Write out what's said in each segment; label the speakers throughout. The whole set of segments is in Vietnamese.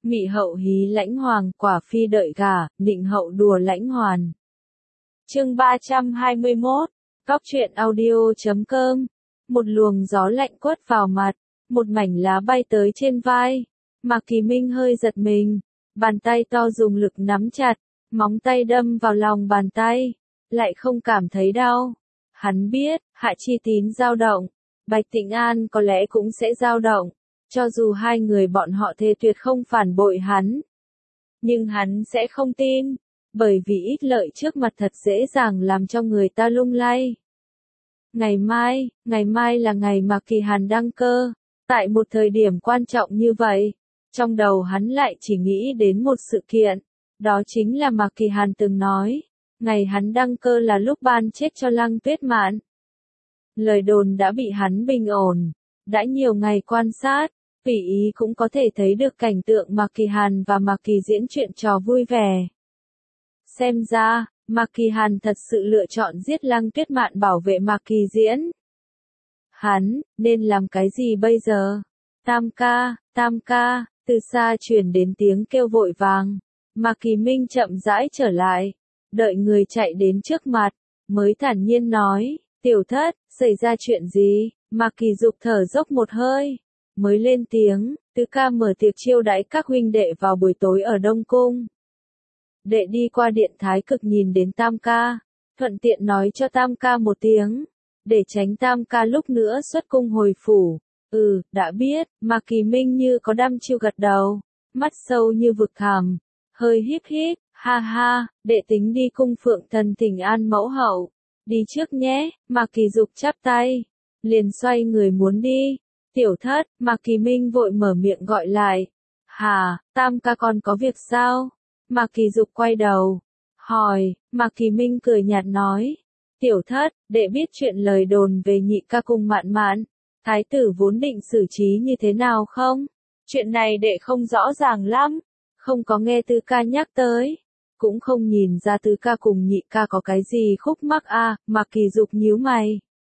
Speaker 1: Mị hậu hí lãnh hoàng, quả phi đợi gả, nịnh hậu đùa lãnh hoàn. Chương 321, Cóc truyện audio.com. Một luồng gió lạnh quất vào mặt, một mảnh lá bay tới trên vai. Mạc Kỳ Minh hơi giật mình, bàn tay to dùng lực nắm chặt, móng tay đâm vào lòng bàn tay, lại không cảm thấy đau. Hắn biết, Hạ Chi Tín dao động, Bạch Tĩnh An có lẽ cũng sẽ dao động, cho dù hai người bọn họ thề tuyệt không phản bội hắn. Nhưng hắn sẽ không tin, bởi vì ít lợi trước mặt thật dễ dàng làm cho người ta lung lay. Ngày mai là ngày mà Kỳ Hàn đăng cơ, tại một thời điểm quan trọng như vậy, trong đầu hắn lại chỉ nghĩ đến một sự kiện, đó chính là Mạc Kỳ Hàn từng nói, ngày hắn đăng cơ là lúc ban chết cho Lăng Tuyết Mạn. Lời đồn đã bị hắn bình ổn, đã nhiều ngày quan sát, tùy ý cũng có thể thấy được cảnh tượng Mạc Kỳ Hàn và Mạc Kỳ diễn chuyện trò vui vẻ. Xem ra, Mạc Kỳ Hàn thật sự lựa chọn giết Lăng Tuyết Mạn bảo vệ Mạc Kỳ diễn. Hắn, nên làm cái gì bây giờ? Tam ca, từ xa truyền đến tiếng kêu vội vàng. Mạc Kỳ Minh chậm rãi trở lại, đợi người chạy đến trước mặt, mới thản nhiên nói, tiểu thất, xảy ra chuyện gì? Mạc Kỳ Dục thở dốc một hơi, mới lên tiếng, tứ ca mở tiệc chiêu đãi các huynh đệ vào buổi tối ở Đông Cung. Đệ đi qua điện Thái Cực nhìn đến Tam ca, thuận tiện nói cho Tam ca một tiếng, để tránh Tam ca lúc nữa xuất cung hồi phủ. Đã biết. Mạc Kỳ Minh như có đăm chiêu gật đầu, mắt sâu như vực thẳm, hơi híp híp, ha ha, đệ tính đi cung Phượng Thần thỉnh an mẫu hậu. Đi trước nhé. Mạc Kỳ Dục chắp tay, liền xoay người muốn đi. Tiểu thất, Mạc Kỳ Minh vội mở miệng gọi lại. Hà, Tam ca còn có việc sao? Mạc Kỳ Dục quay đầu, hỏi. Mạc Kỳ Minh cười nhạt nói, tiểu thất, đệ biết chuyện lời đồn về nhị ca cùng Mạn Mạn, thái tử vốn định xử trí như thế nào không? Chuyện này đệ không rõ ràng lắm, không có nghe tứ ca nhắc tới, cũng không nhìn ra tứ ca cùng nhị ca có cái gì khúc mắc à. Mạc Kỳ Dục nhíu mày.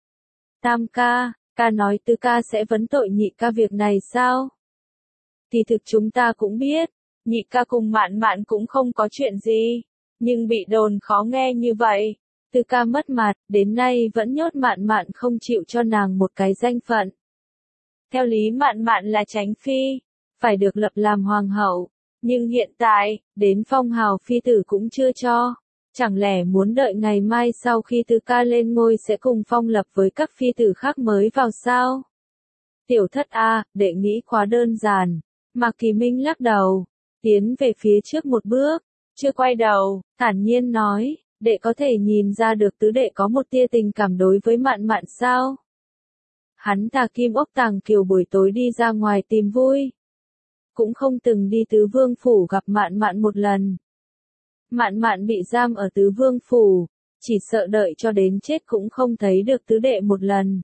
Speaker 1: Tam ca, ca nói tứ ca sẽ vấn tội nhị ca việc này sao? Thì thực chúng ta cũng biết, nhị ca cùng Mạn Mạn cũng không có chuyện gì, nhưng bị đồn khó nghe như vậy, tứ ca mất mặt, đến nay vẫn nhốt Mạn Mạn không chịu cho nàng một cái danh phận. Theo lý Mạn Mạn là Chánh phi, phải được lập làm hoàng hậu, nhưng hiện tại, đến phong hào phi tử cũng chưa cho, chẳng lẽ muốn đợi ngày mai sau khi tứ ca lên ngôi sẽ cùng phong lập với các phi tử khác mới vào sao? Tiểu thất a, đệ nghĩ quá đơn giản. Mạc Kỳ Minh lắc đầu, tiến về phía trước một bước, chưa quay đầu, thản nhiên nói, đệ có thể nhìn ra được tứ đệ có một tia tình cảm đối với Mạn Mạn sao? Hắn thà Kim Ốc Tàng Kiều buổi tối đi ra ngoài tìm vui, cũng không từng đi Tứ Vương phủ gặp Mạn Mạn một lần. Mạn Mạn bị giam ở Tứ Vương phủ, chỉ sợ đợi cho đến chết cũng không thấy được tứ đệ một lần.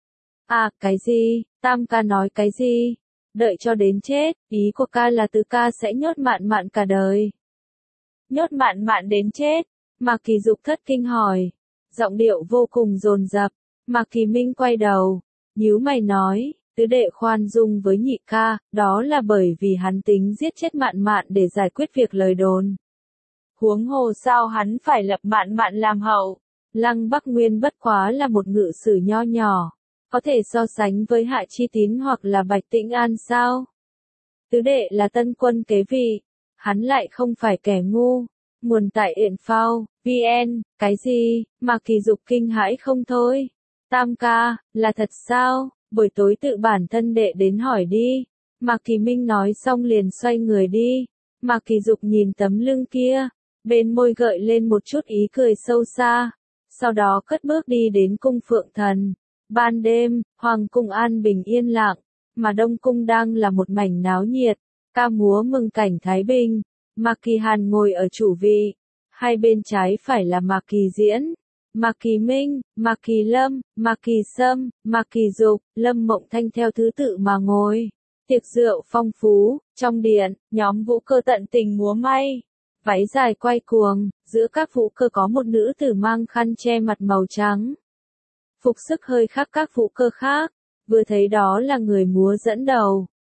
Speaker 1: À, cái gì? Tam ca nói cái gì? Đợi cho đến chết, ý của ca là tứ ca sẽ nhốt Mạn Mạn cả đời. Nhốt Mạn Mạn đến chết? Mạc Kỳ Dục thất kinh hỏi, giọng điệu vô cùng dồn dập. Mạc Kỳ Minh quay đầu, nhíu mày nói, tứ đệ khoan dung với nhị ca, đó là bởi vì hắn tính giết chết Mạn Mạn để giải quyết việc lời đồn. Huống hồ sao hắn phải lập Mạn Mạn làm hậu? Lăng Bắc Nguyên bất quá là một ngự sử nho nhỏ, có thể so sánh với Hạ Chi Tín hoặc là Bạch Tĩnh An sao? Tứ đệ là tân quân kế vị, hắn lại không phải kẻ ngu. Nguồn tại Yển Phao, VN, cái gì? Mạc Kỳ Dục kinh hãi không thôi. Tam ca, là thật sao? Buổi tối tự bản thân đệ đến hỏi đi. Mạc Kỳ Minh nói xong liền xoay người đi. Mạc Kỳ Dục nhìn tấm lưng kia, bên môi gợi lên một chút ý cười sâu xa, sau đó cất bước đi đến cung Phượng Thần. Ban đêm, Hoàng cung an bình yên lặng, mà Đông cung đang là một mảnh náo nhiệt, ca múa mừng cảnh thái bình. Mạc Kỳ Hàn ngồi ở chủ vị, hai bên trái phải là Mạc Kỳ Diễn, Mạc Kỳ Minh, Mạc Kỳ Lâm, Mạc Kỳ Sâm, Mạc Kỳ Dục, Lâm Mộng Thanh theo thứ tự mà ngồi. Tiệc rượu phong phú, trong điện, nhóm vũ cơ tận tình múa may, váy dài quay cuồng, giữa các vũ cơ có một nữ tử mang khăn che mặt màu trắng. Phục sức hơi khác các vũ cơ khác, vừa thấy đó là người múa dẫn đầu,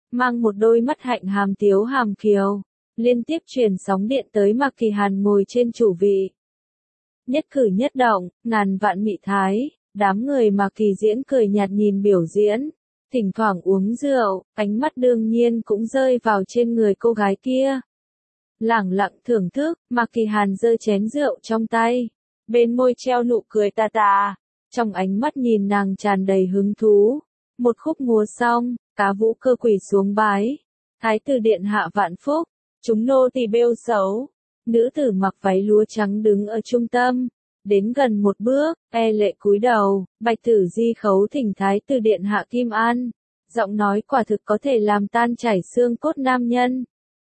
Speaker 1: mang một đôi mắt hạnh hàm tiếu hàm kiều, liên tiếp truyền sóng điện tới Mạc Kỳ Hàn ngồi trên chủ vị. Nhất cử nhất động, ngàn vạn mị thái, đám người Mạc Kỳ Diễn cười nhạt nhìn biểu diễn, thỉnh thoảng uống rượu, ánh mắt đương nhiên cũng rơi vào trên người cô gái kia. Lẳng lặng thưởng thức, Mạc Kỳ Hàn giơ chén rượu trong tay, bên môi treo nụ cười tà tà, trong ánh mắt nhìn nàng tràn đầy hứng thú. Một khúc múa xong, Cá Vũ Cơ quỳ xuống bái, Thái tử điện hạ vạn phúc, chúng nô tỳ bêu xấu. Nữ tử mặc váy lúa trắng đứng ở trung tâm, đến gần một bước, e lệ cúi đầu, Bạch Tử Di khấu thỉnh Thái tử điện hạ kim an, giọng nói quả thực có thể làm tan chảy xương cốt nam nhân.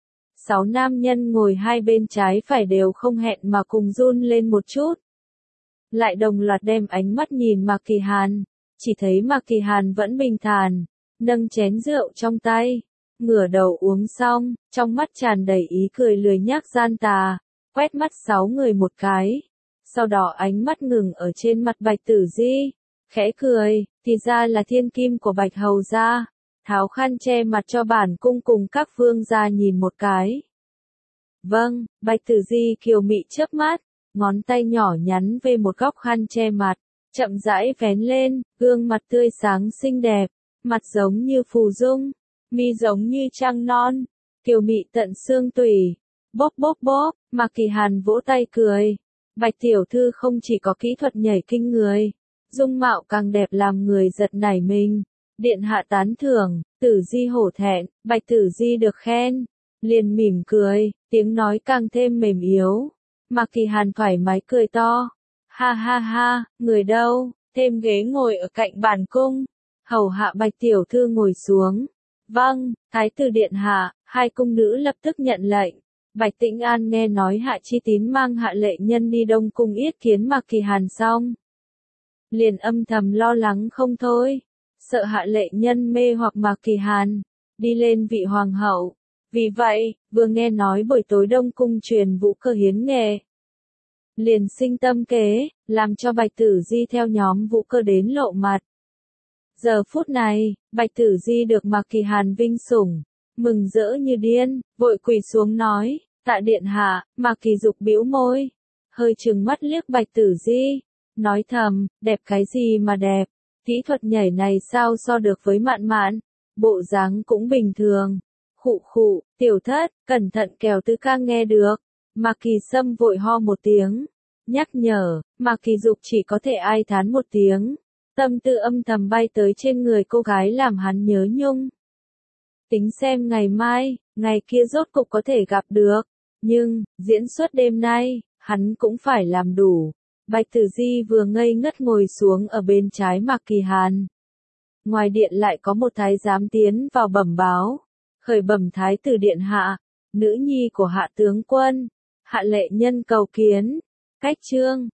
Speaker 1: 6 nam nhân ngồi hai bên trái phải đều không hẹn mà cùng run lên một chút. Lại đồng loạt đem ánh mắt nhìn Mạc Kỳ Hàn, chỉ thấy Mạc Kỳ Hàn vẫn bình thản, nâng chén rượu trong tay, ngửa đầu uống xong, trong mắt tràn đầy ý cười lười nhác gian tà, quét mắt 6 người một cái. Sau đó ánh mắt ngừng ở trên mặt Bạch Tử Di, khẽ cười, thì ra là thiên kim của Bạch Hầu gia, tháo khăn che mặt cho bản cung cùng các vương gia nhìn một cái. Vâng, Bạch Tử Di kiều mị chớp mắt, ngón tay nhỏ nhắn về một góc khăn che mặt, chậm rãi vén lên, gương mặt tươi sáng xinh đẹp, mặt giống như phù dung, mi giống như trăng non, kiều mị tận xương tủy. Bốp bốp bốp, Mạc Kỳ Hàn vỗ tay cười. Bạch tiểu thư không chỉ có kỹ thuật nhảy kinh người, dung mạo càng đẹp làm người giật nảy mình. Điện hạ tán thưởng, Tử Di hổ thẹn, Bạch Tử Di được khen, liền mỉm cười, tiếng nói càng thêm mềm yếu. Mạc Kỳ Hàn thoải mái cười to. Ha ha ha, người đâu, thêm ghế ngồi ở cạnh bản cung. Hầu hạ Bạch tiểu thư ngồi xuống. Vâng, Thái tử điện hạ, hai cung nữ lập tức nhận lệnh. Bạch Tĩnh An nghe nói Hạ Chi Tín mang Hạ Lệ Nhân đi Đông Cung yết kiến Mạc Kỳ Hàn xong, liền âm thầm lo lắng không thôi, sợ Hạ Lệ Nhân mê hoặc Mạc Kỳ Hàn, đi lên vị hoàng hậu. Vì vậy, vừa nghe nói buổi tối Đông Cung truyền Vũ Cơ hiến nghệ, liền sinh tâm kế, làm cho Bạch Tử Di theo nhóm Vũ Cơ đến lộ mặt. Giờ phút này, Bạch Tử Di được Mạc Kỳ Hàn vinh sủng, mừng rỡ như điên, vội quỳ xuống nói, tạ điện hạ. Mạc Kỳ Dục bĩu môi, hơi trừng mắt liếc Bạch Tử Di, nói thầm, đẹp cái gì mà đẹp, kỹ thuật nhảy này sao so được với Mạn Mạn, bộ dáng cũng bình thường. Khụ khụ, tiểu thất, cẩn thận kẻo Tứ ca nghe được. Mạc Kỳ Sâm vội ho một tiếng, nhắc nhở. Mạc Kỳ Dục chỉ có thể ai thán một tiếng, tâm tư âm thầm bay tới trên người cô gái làm hắn nhớ nhung. Tính xem ngày mai, ngày kia rốt cục có thể gặp được, nhưng, diễn xuất đêm nay, hắn cũng phải làm đủ. Bạch Tử Di vừa ngây ngất ngồi xuống ở bên trái Mạc Kỳ Hàn. Ngoài điện lại có một thái giám tiến vào bẩm báo, khởi bẩm Thái tử điện hạ, nữ nhi của Hạ tướng quân, Hạ Lệ Nhân cầu kiến. Cách chương